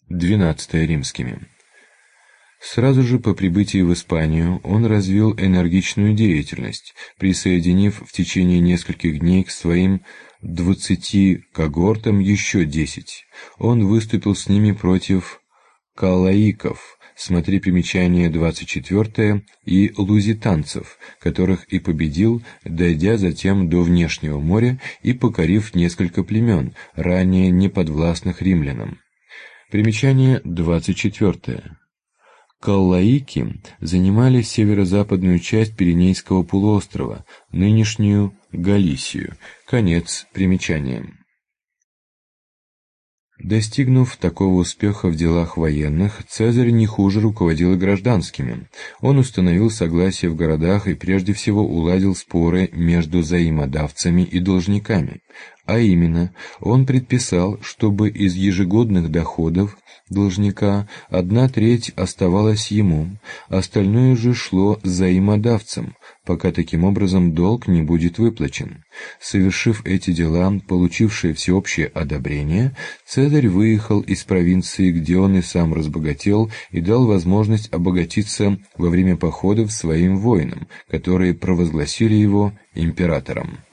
XII римскими. Сразу же по прибытии в Испанию он развил энергичную деятельность, присоединив в течение нескольких дней к своим 20 когортам еще 10. Он выступил с ними против калаиков, смотри примечание 24, и лузитанцев, которых и победил, дойдя затем до внешнего моря и покорив несколько племен, ранее неподвластных римлянам. Примечание 24. Каллаики занимали северо-западную часть Пиренейского полуострова, нынешнюю Галисию. Конец примечания. Достигнув такого успеха в делах военных, Цезарь не хуже руководил и гражданскими. Он установил согласие в городах и прежде всего уладил споры между взаимодавцами и должниками. А именно, он предписал, чтобы из ежегодных доходов должника 1/3 оставалась ему, остальное же шло взаимодавцам, пока таким образом долг не будет выплачен. Совершив эти дела, получившие всеобщее одобрение, Цезарь выехал из провинции, где он и сам разбогател, и дал возможность обогатиться во время походов своим воинам, которые провозгласили его императором.